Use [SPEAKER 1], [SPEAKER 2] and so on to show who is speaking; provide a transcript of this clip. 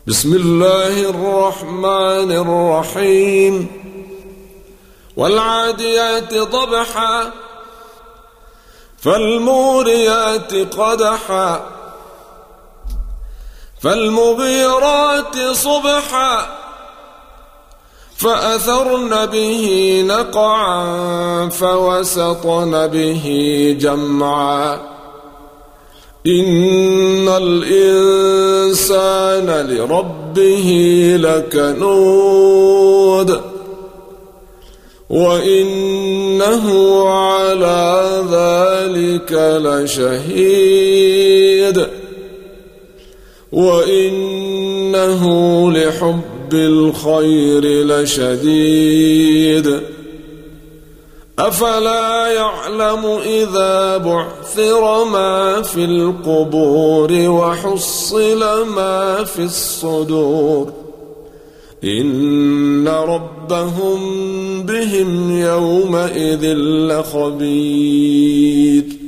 [SPEAKER 1] بسم الله الرحمن الرحيم. والعاديات ضبحا فالموريات قدحا فالمغيرات صبحا فأثرن به نقعا فوسطن به جمعا إن الإنسان لربه لكنود وإنه على ذلك لشهيد وإنه لحب الخير لشديد أفلا يعلم إذا بعثر ما في القبور وحصل ما في الصدور إن ربهم بهم يومئذ لخبير.